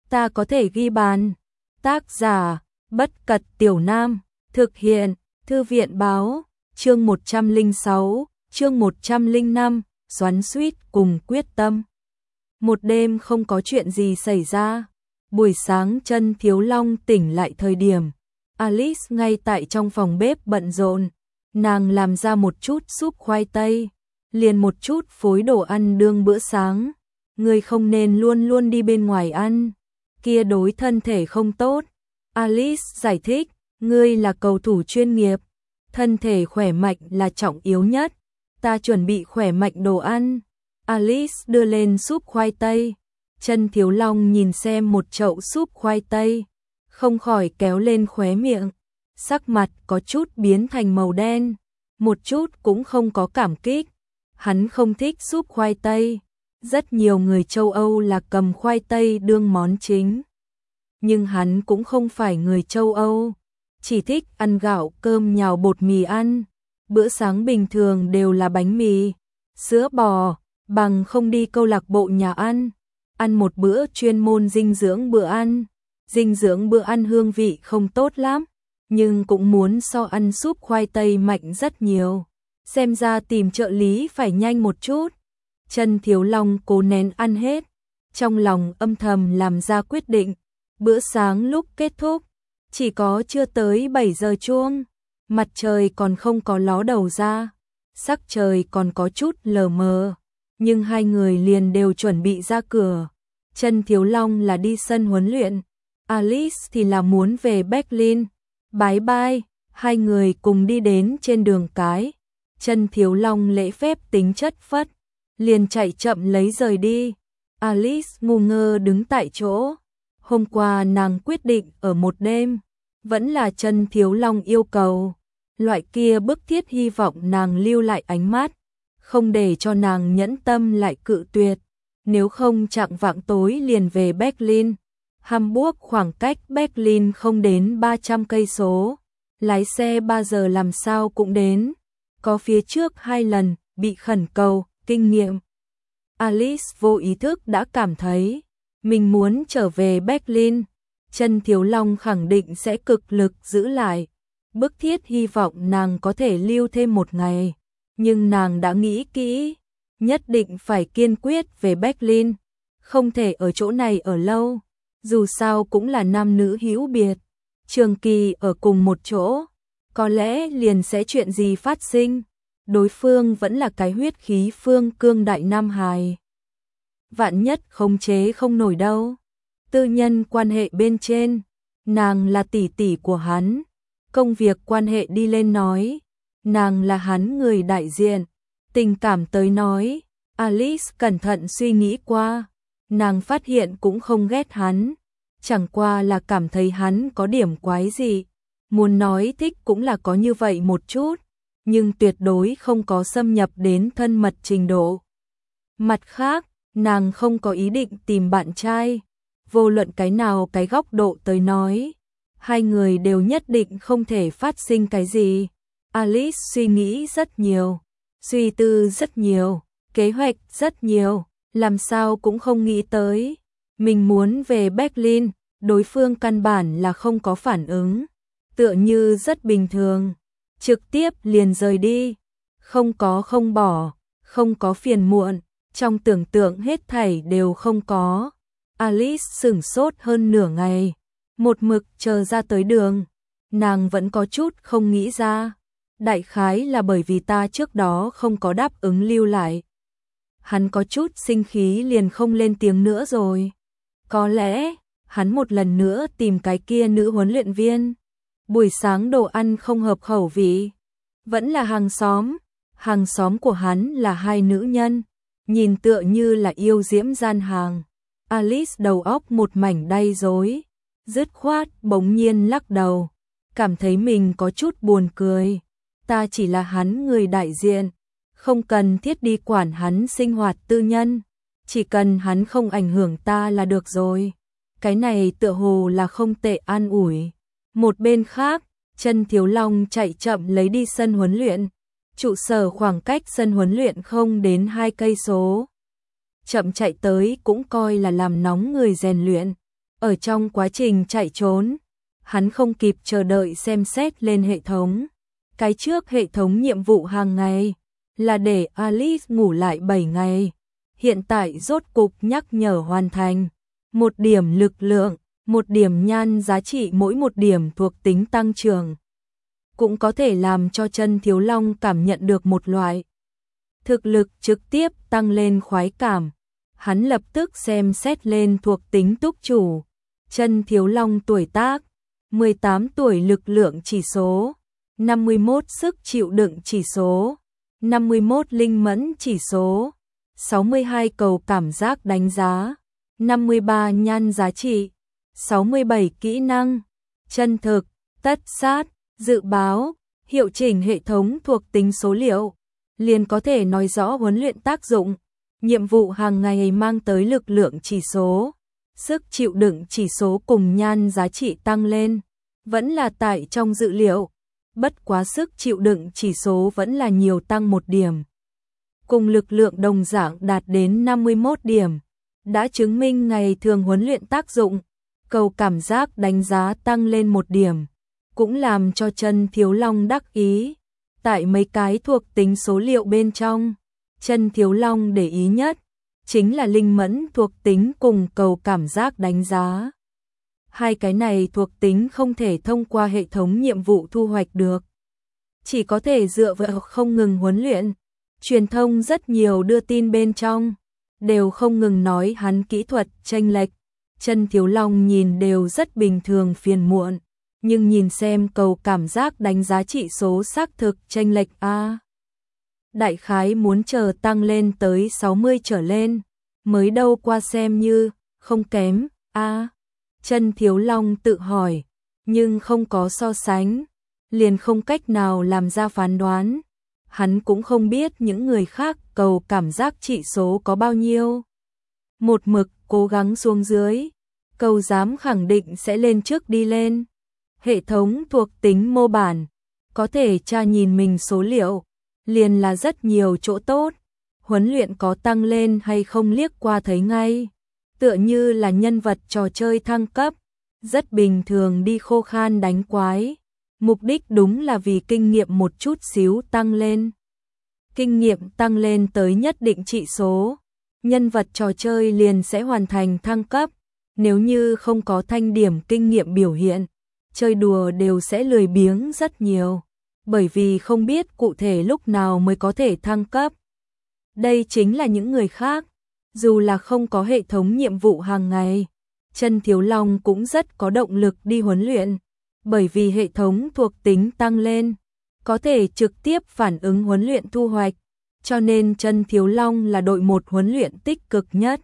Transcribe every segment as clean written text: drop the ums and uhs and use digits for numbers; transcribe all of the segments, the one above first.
ta có thể ghi bàn. Tác giả, Bất Cật Tiểu Nam, thực hiện, Thư viện báo, chương 106, chương 105, xoắn xuýt cùng quyết tâm. Một đêm không có chuyện gì xảy ra. Buổi sáng Chân Thiếu Long tỉnh lại thời điểm, Alice ngay tại trong phòng bếp bận rộn. Nàng làm ra một chút súp khoai tây, liền một chút phối đồ ăn đương bữa sáng. Ngươi không nên luôn luôn đi bên ngoài ăn, kia đối thân thể không tốt. Alice giải thích, ngươi là cầu thủ chuyên nghiệp, thân thể khỏe mạnh là trọng yếu nhất. Ta chuẩn bị khỏe mạnh đồ ăn. Alice đưa lên súp khoai tây. Chân Thiếu Long nhìn xem một chậu súp khoai tây, không khỏi kéo lên khóe miệng. Sắc mặt có chút biến thành màu đen, một chút cũng không có cảm kích. Hắn không thích súp khoai tây. Rất nhiều người châu Âu là cầm khoai tây đương món chính. Nhưng hắn cũng không phải người châu Âu, chỉ thích ăn gạo cơm nhào bột mì ăn. Bữa sáng bình thường đều là bánh mì, sữa bò, bằng không đi câu lạc bộ nhà ăn. Ăn một bữa chuyên môn dinh dưỡng bữa ăn. Dinh dưỡng bữa ăn hương vị không tốt lắm, nhưng cũng muốn so ăn súp khoai tây mạnh rất nhiều. Xem ra tìm trợ lý phải nhanh một chút. Chân Thiếu Long cố nén ăn hết, trong lòng âm thầm làm ra quyết định. Bữa sáng lúc kết thúc, chỉ có chưa tới 7 giờ chuông, mặt trời còn không có ló đầu ra, sắc trời còn có chút lờ mờ, nhưng hai người liền đều chuẩn bị ra cửa. Chân Thiếu Long là đi sân huấn luyện, Alice thì là muốn về Berlin. Bye bye, hai người cùng đi đến trên đường cái. Chân Thiếu Long lễ phép tính chất phất, liền chạy chậm lấy rời đi. Alice ngu ngơ đứng tại chỗ. Hôm qua nàng quyết định ở một đêm, vẫn là Chân Thiếu Long yêu cầu. Loại kia bức thiết hy vọng nàng lưu lại ánh mắt, không để cho nàng nhẫn tâm lại cự tuyệt. Nếu không chạng vạng tối liền về Berlin. Hamburg khoảng cách Berlin không đến 300 cây số. Lái xe 3 giờ làm sao cũng đến. Có phía trước 2 lần bị khẩn cầu, kinh nghiệm. Alice vô ý thức đã cảm thấy mình muốn trở về Berlin. Chân Thiếu Long khẳng định sẽ cực lực giữ lại. Bức thiết hy vọng nàng có thể lưu thêm một ngày. Nhưng nàng đã nghĩ kỹ, nhất định phải kiên quyết về Berlin. Không thể ở chỗ này ở lâu. Dù sao cũng là nam nữ hữu biệt, trường kỳ ở cùng một chỗ, có lẽ liền sẽ chuyện gì phát sinh. Đối phương vẫn là cái huyết khí phương cương đại nam hài. Vạn nhất khống chế không nổi đâu. Tư nhân quan hệ bên trên, nàng là tỷ tỷ của hắn. Công việc quan hệ đi lên nói, nàng là hắn người đại diện. Tình cảm tới nói, Alice cẩn thận suy nghĩ qua. Nàng phát hiện cũng không ghét hắn, chẳng qua là cảm thấy hắn có điểm quái gì. Muốn nói thích cũng là có như vậy một chút, nhưng tuyệt đối không có xâm nhập đến thân mật trình độ. Mặt khác, nàng không có ý định tìm bạn trai. Vô luận cái nào cái góc độ tới nói, hai người đều nhất định không thể phát sinh cái gì. Alice suy nghĩ rất nhiều, suy tư rất nhiều, kế hoạch rất nhiều. Làm sao cũng không nghĩ tới, mình muốn về Berlin, đối phương căn bản là không có phản ứng, tựa như rất bình thường, trực tiếp liền rời đi, không có không bỏ, không có phiền muộn, trong tưởng tượng hết thảy đều không có. Alice sửng sốt hơn nửa ngày, một mực chờ ra tới đường, nàng vẫn có chút không nghĩ ra, đại khái là bởi vì ta trước đó không có đáp ứng lưu lại. Hắn có chút sinh khí liền không lên tiếng nữa rồi. Có lẽ, hắn một lần nữa tìm cái kia nữ huấn luyện viên. Buổi sáng đồ ăn không hợp khẩu vị. Vẫn là hàng xóm của hắn là hai nữ nhân. Nhìn tựa như là yêu diễm gian hàng. Alice đầu óc một mảnh đay rối, dứt khoát bỗng nhiên lắc đầu. Cảm thấy mình có chút buồn cười. Ta chỉ là hắn người đại diện. Không cần thiết đi quản hắn sinh hoạt tư nhân, chỉ cần hắn không ảnh hưởng ta là được rồi. Cái này tựa hồ là không tệ an ủi. Một bên khác, Chân Thiếu Long chạy chậm lấy đi sân huấn luyện. Trụ sở khoảng cách sân huấn luyện không đến 2 cây số. Chậm chạy tới cũng coi là làm nóng người rèn luyện. Ở trong quá trình chạy trốn, hắn không kịp chờ đợi xem xét lên hệ thống. Cái trước hệ thống nhiệm vụ hàng ngày là để Alice ngủ lại 7 ngày. Hiện tại rốt cục nhắc nhở hoàn thành. 1 điểm lực lượng, 1 điểm nhan giá trị, mỗi 1 điểm thuộc tính tăng trưởng. Cũng có thể làm cho Chân Thiếu Long cảm nhận được một loại thực lực trực tiếp tăng lên khoái cảm. Hắn lập tức xem xét lên thuộc tính túc chủ. Chân Thiếu Long tuổi tác 18 tuổi, lực lượng chỉ số 51, sức chịu đựng chỉ số 51, linh mẫn chỉ số 62, cầu cảm giác đánh giá 53, nhan giá trị 67, kỹ năng chân thực, tất sát, dự báo, hiệu chỉnh hệ thống thuộc tính số liệu, liền có thể nói rõ huấn luyện tác dụng. Nhiệm vụ hàng ngày mang tới lực lượng chỉ số, sức chịu đựng chỉ số cùng nhan giá trị tăng lên, vẫn là tại trong dự liệu, bất quá sức chịu đựng chỉ số vẫn là nhiều tăng 1 điểm. Cùng lực lượng đồng dạng đạt đến 51 điểm, đã chứng minh ngày thường huấn luyện tác dụng. Cầu cảm giác đánh giá tăng lên 1 điểm, cũng làm cho Chân Thiếu Long đắc ý. Tại mấy cái thuộc tính số liệu bên trong, Chân Thiếu Long để ý nhất chính là linh mẫn thuộc tính cùng cầu cảm giác đánh giá. Hai cái này thuộc tính không thể thông qua hệ thống nhiệm vụ thu hoạch được, chỉ có thể dựa vào không ngừng huấn luyện. Truyền thông rất nhiều đưa tin bên trong đều không ngừng nói hắn kỹ thuật chênh lệch. Chân Thiếu Long nhìn đều rất bình thường, phiền muộn, nhưng nhìn xem cầu cảm giác đánh giá trị số xác thực chênh lệch a. Đại khái muốn chờ tăng lên tới 60 trở lên, mới đâu qua xem như không kém a. Chân Thiếu Long tự hỏi, nhưng không có so sánh, liền không cách nào làm ra phán đoán. Hắn cũng không biết những người khác cầu cảm giác trị số có bao nhiêu. Một mực cố gắng xuống dưới, cầu dám khẳng định sẽ lên trước đi lên. Hệ thống thuộc tính mô bản, có thể tra nhìn mình số liệu, liền là rất nhiều chỗ tốt. Huấn luyện có tăng lên hay không liếc qua thấy ngay, tựa như là nhân vật trò chơi thăng cấp, rất bình thường đi khô khan đánh quái. Mục đích đúng là vì kinh nghiệm một chút xíu tăng lên. Kinh nghiệm tăng lên tới nhất định trị số, nhân vật trò chơi liền sẽ hoàn thành thăng cấp. Nếu như không có thanh điểm kinh nghiệm biểu hiện, chơi đùa đều sẽ lười biếng rất nhiều, bởi vì không biết cụ thể lúc nào mới có thể thăng cấp. Đây chính là những người khác, dù là không có hệ thống nhiệm vụ hàng ngày, Chân Thiếu Long cũng rất có động lực đi huấn luyện, bởi vì hệ thống thuộc tính tăng lên, có thể trực tiếp phản ứng huấn luyện thu hoạch, cho nên Chân Thiếu Long là đội 1 huấn luyện tích cực nhất.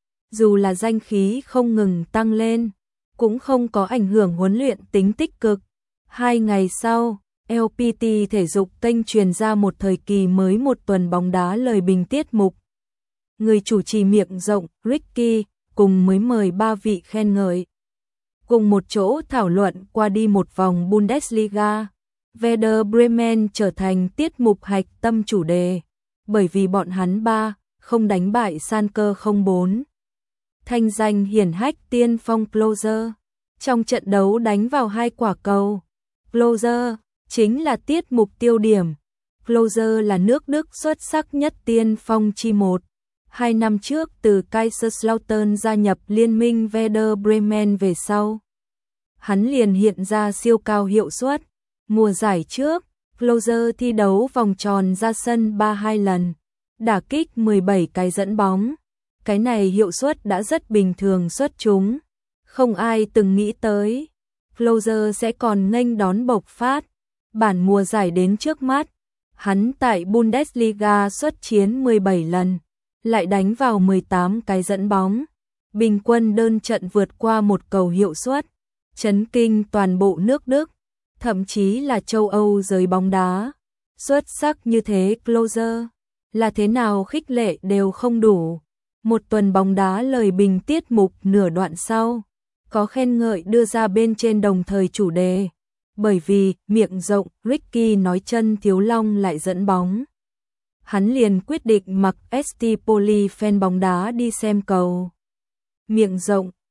Dù là danh khí không ngừng tăng lên, cũng không có ảnh hưởng huấn luyện tính tích cực. 2 ngày sau, LPT thể dục kênh truyền ra một thời kỳ mới 1 tuần bóng đá lời bình tiết mục. Người chủ trì miệng rộng, Ricky, cùng mới mời 3 vị khen ngợi. Cùng một chỗ thảo luận qua đi một vòng Bundesliga, Werder Bremen trở thành tiết mục hạch tâm chủ đề, bởi vì bọn hắn 3 không đánh bại Schalke 04. Thanh danh hiển hách tiên phong Klose, trong trận đấu đánh vào 2 quả cầu. Klose chính là tiết mục tiêu điểm. Klose là nước Đức xuất sắc nhất tiên phong chi một. 2 năm trước từ Kaiserslautern gia nhập liên minh Werder Bremen về sau, hắn liền hiện ra siêu cao hiệu suất. Mùa giải trước, Klose thi đấu vòng tròn ra sân 32 lần, đả kích 17 cái dẫn bóng. Cái này hiệu suất đã rất bình thường xuất chúng, không ai từng nghĩ tới Klose sẽ còn nghênh đón bộc phát. Bản mùa giải đến trước mắt, hắn tại Bundesliga xuất chiến 17 lần, lại đánh vào 18 cái dẫn bóng, bình quân đơn trận vượt qua 1 cầu hiệu suất, chấn kinh toàn bộ nước Đức, thậm chí là châu Âu giới bóng đá. Xuất sắc như thế Klose, là thế nào khích lệ đều không đủ. 1 tuần bóng đá lời bình tiết mục nửa đoạn sau, có khen ngợi đưa ra bên trên đồng thời chủ đề, bởi vì miệng rộng Ricky nói Chân Thiếu Long lại dẫn bóng. Hắn liền quyết định mặc ST Poli fan bóng đá đi xem cầu. Miệng rộng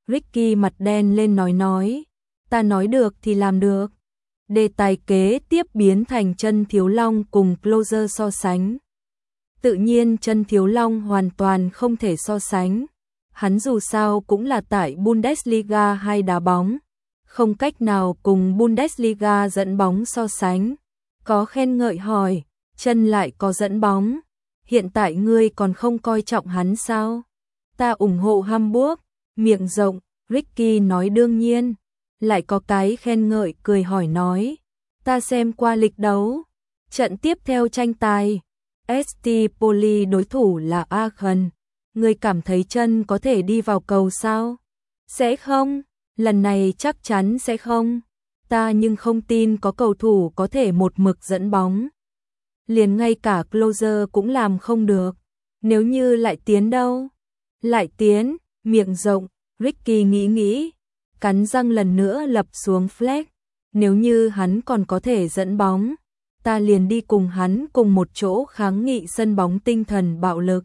Ricky mặt đen lên nói, ta nói được thì làm được. Đề tài kế tiếp biến thành Chân Thiếu Long cùng Closer so sánh. Tự nhiên Chân Thiếu Long hoàn toàn không thể so sánh. Hắn dù sao cũng là tại Bundesliga 2 đá bóng, không cách nào cùng Bundesliga dẫn bóng so sánh. Có khen ngợi hỏi, Chân lại có dẫn bóng, hiện tại ngươi còn không coi trọng hắn sao? Ta ủng hộ Hamburg, miệng rộng, Ricky nói đương nhiên. Lại có cái khen ngợi cười hỏi nói, ta xem qua lịch đấu, trận tiếp theo tranh tài, ST Poli đối thủ là Aachen, ngươi cảm thấy Chân có thể đi vào cầu sao? Sẽ không, lần này chắc chắn sẽ không, ta nhưng không tin có cầu thủ có thể một mực dẫn bóng. Liền ngay cả Closer cũng làm không được, nếu như lại tiến đâu? Lại tiến, miệng rộng, Ricky nghĩ, cắn răng lần nữa lập xuống flag, nếu như hắn còn có thể dẫn bóng, ta liền đi cùng hắn cùng một chỗ kháng nghị sân bóng tinh thần bạo lực.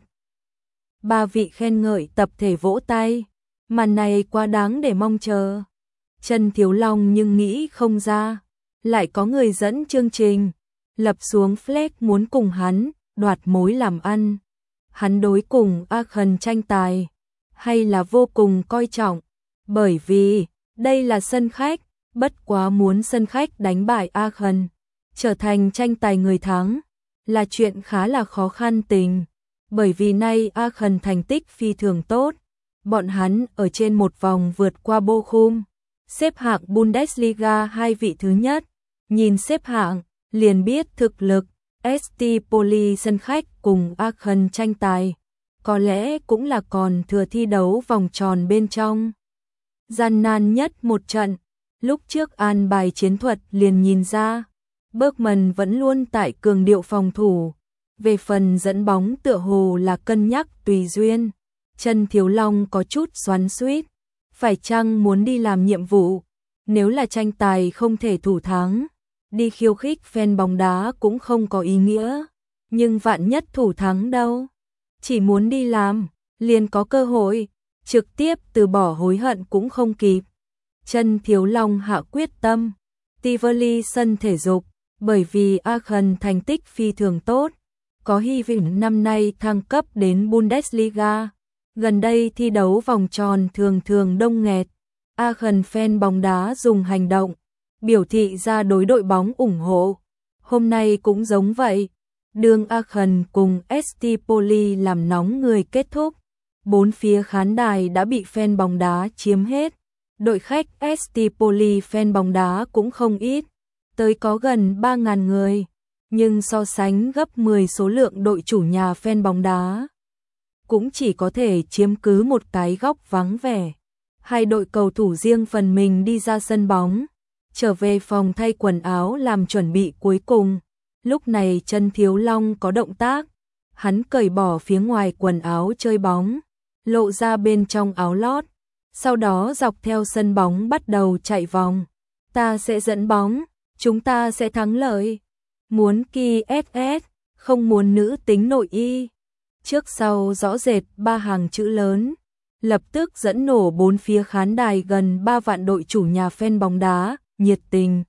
Ba vị khen ngợi tập thể vỗ tay, màn này quá đáng để mong chờ. Chân Thiếu Long nhưng nghĩ không ra, lại có người dẫn chương trình, lập xuống flag muốn cùng hắn đoạt mối làm ăn. Hắn đối cùng Aachen tranh tài, hay là vô cùng coi trọng, bởi vì đây là sân khách, bất quá muốn sân khách đánh bại Aachen, trở thành tranh tài người thắng, là chuyện khá là khó khăn tình, bởi vì nay Aachen thành tích phi thường tốt, bọn hắn ở trên một vòng vượt qua Bochum, xếp hạng Bundesliga 2 vị thứ nhất, nhìn xếp hạng, liền biết thực lực, ST Poli sân khách cùng Aachen tranh tài, có lẽ cũng là còn thừa thi đấu vòng tròn bên trong. Gian nan nhất một trận, lúc trước an bài chiến thuật liền nhìn ra, Bergman vẫn luôn tại cường điệu phòng thủ, về phần dẫn bóng tựa hồ là cân nhắc tùy duyên. Chân Thiếu Long có chút xoắn xuýt, phải chăng muốn đi làm nhiệm vụ, nếu là tranh tài không thể thủ thắng, đi khiêu khích fan bóng đá cũng không có ý nghĩa, nhưng vạn nhất thủ thắng đâu, chỉ muốn đi làm, liền có cơ hội, trực tiếp từ bỏ hối hận cũng không kịp. Chân Thiếu Long hạ quyết tâm, Tivoli sân thể dục, bởi vì Aachen thành tích phi thường tốt, có hy vọng năm nay thăng cấp đến Bundesliga. Gần đây thi đấu vòng tròn thường đông nghẹt, Aachen fan bóng đá dùng hành động biểu thị ra đối đội bóng ủng hộ. Hôm nay cũng giống vậy, đường Aachen cùng ST Poli làm nóng người kết thúc, bốn phía khán đài đã bị fan bóng đá chiếm hết. Đội khách ST Poli fan bóng đá cũng không ít, tới có gần 3.000 người, nhưng so sánh gấp 10 số lượng đội chủ nhà fan bóng đá, cũng chỉ có thể chiếm cứ một cái góc vắng vẻ. Hai đội cầu thủ riêng phần mình đi ra sân bóng, trở về phòng thay quần áo làm chuẩn bị cuối cùng. Lúc này Chân Thiếu Long có động tác, hắn cởi bỏ phía ngoài quần áo chơi bóng, lộ ra bên trong áo lót, sau đó dọc theo sân bóng bắt đầu chạy vòng. Ta sẽ dẫn bóng, chúng ta sẽ thắng lợi. Muốn kỳ SS, không muốn nữ tính nội y. Trước sau rõ rệt 3 hàng chữ lớn, lập tức dẫn nổ bốn phía khán đài gần 3 vạn đội chủ nhà fan bóng đá, nhiệt tình.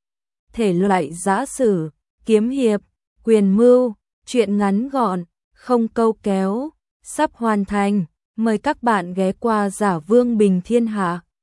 Thể loại giã sử, kiếm hiệp, quyền mưu, truyện ngắn gọn, không câu kéo, sắp hoàn thành. Mời các bạn ghé qua Giả Vương Bình Thiên Hạ.